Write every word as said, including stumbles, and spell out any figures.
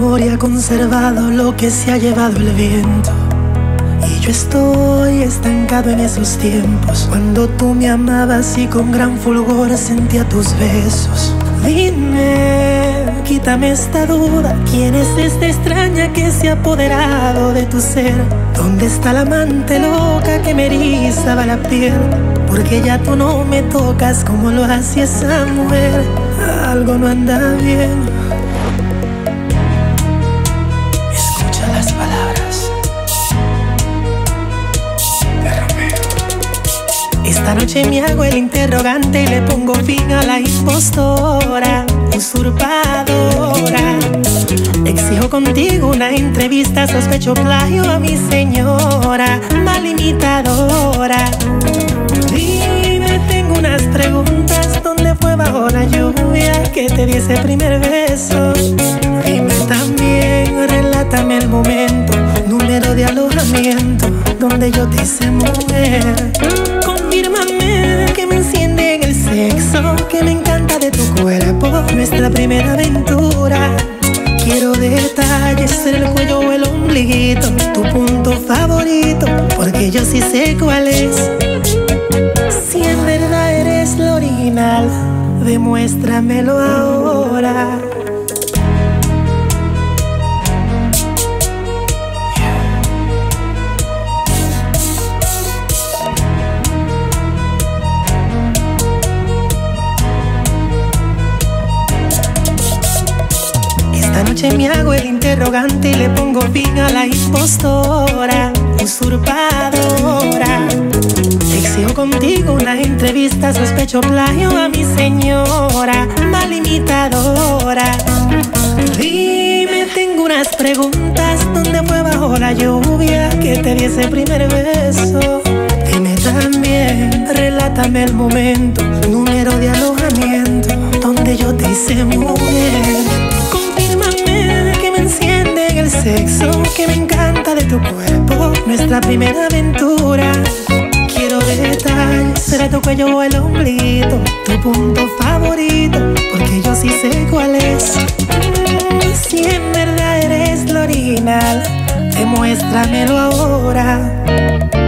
memoria ha conservado lo que se ha llevado el viento. Y yo estoy estancado en esos tiempos, cuando tú me amabas y con gran fulgor sentía tus besos. Dime, quítame esta duda, ¿quién es esta extraña que se ha apoderado de tu ser? ¿Dónde está la amante loca que me erizaba la piel? Porque ya tú no me tocas como lo hacía esa mujer. Algo no anda bien. Escucha las palabras de Romeo. Esta noche me hago el interrogante y le pongo fin a la impostora, usurpadora. Exijo contigo una entrevista, sospecho plagio a mi señora, mal imitadora. Dime, tengo unas preguntas, ¿dónde fue bajo la lluvia que te di ese primer beso? Dime también, relátame el momento, número de alojamiento, donde yo te hice mujer. Confírmame que me enciende en el sexo, que me encanta de tu cuerpo, nuestra primera aventura. Quiero detalles en el cuello o el ombliguito, tu punto favorito, porque yo sí sé cuál es. Si en verdad eres lo original, demuéstramelo ahora. Esta noche me hago el interrogante y le pongo fin a la impostora, usurpadora. Exijo contigo una entrevista, sospecho plagio a mi señora, mal imitadora. Dime, tengo unas preguntas, ¿dónde fue bajo la lluvia que te di ese primer beso? Dime también, relátame el momento, número de alojamiento, donde yo te hice mujer. Confírmame que me enciende en el sexo, que me encanta de tu cuerpo, nuestra primera aventura. Quiero detalles, será tu cuello o el ombliguito, tu punto favorito, porque yo sí sé cuál es. Si en verdad eres lo original, demuéstramelo ahora.